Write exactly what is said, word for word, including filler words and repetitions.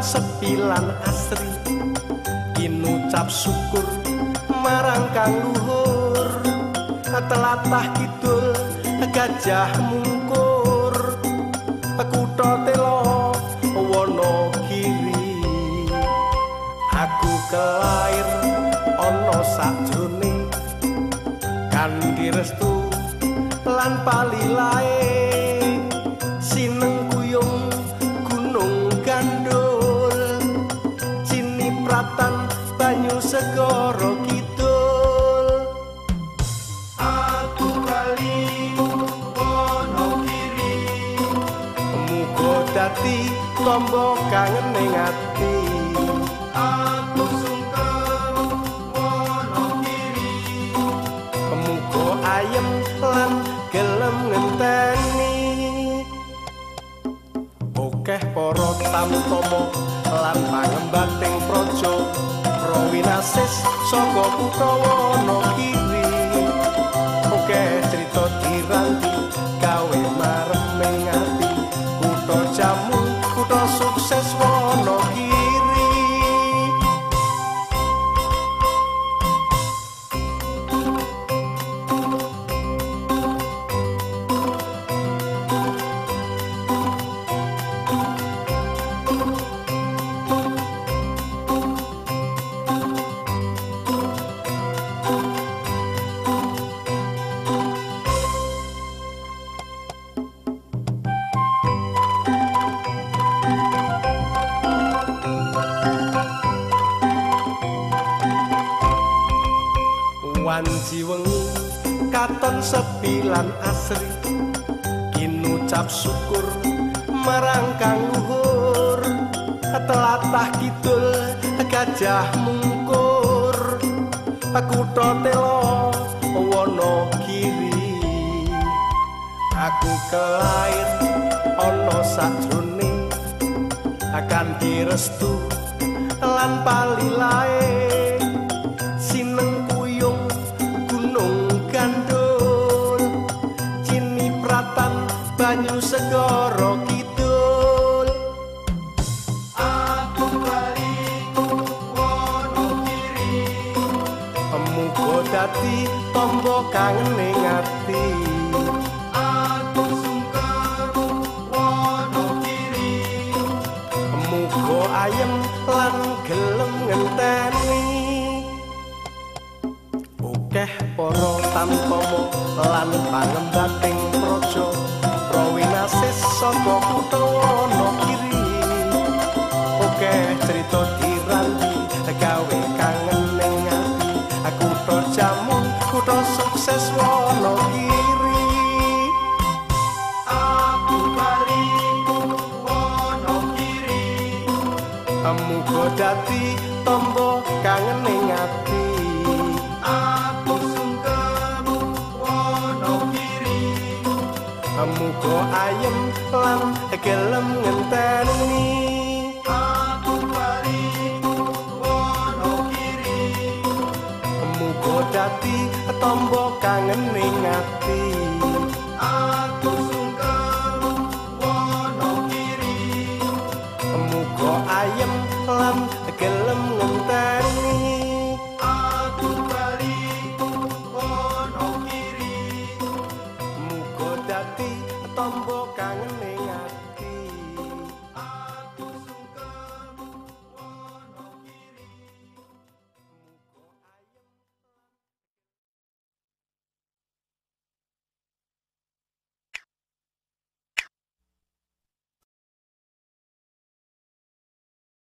sepi lan asri inucap syukur marang kang luhur telatah kidul gajah mungkur kutha tela Wonogiri aku kelair ana sajroning kanthi restu lan palilae sineng kuyung gunung gandul cinipratan banyu segara kidul aku bali Wonogiri muga dadi tombo kangening ati aku sungkem Wonogiri muga ayem lan gelem ngenteni akeh para tamtama lan pangembating praja prawinasis saka kutha Wonogiri akeh crita diranti gawe mareming ati kutha jamu kutha sukses Wonogiri wanci wengi katon sepi lan asri kinucap syukur marang kang luhur telatah kidul gajah mungkur kutha tela Wonogiri aku kelair ana sajroning kanthi restu lan palilae sineng kuyung gunung gandul cinipratan banyu segara kidul aku bali Wonogiri muga dadi tombo kangening ati aku sungkem Wonogiri muga ayem lan gelem ngenteni akeh para tamtama lan pangembating praja prawinasis saka kutha Wonogiri akeh crita diranti gawe kangening ati kutha jamu kutha sukses Wonogiri aku bali Wonogiri muga dadi tombo kangening ati aku sungkem Wonogiri muga ayem lan gelem ngenteni aku bali Wonogiri muga dadi tombo kangening ati aku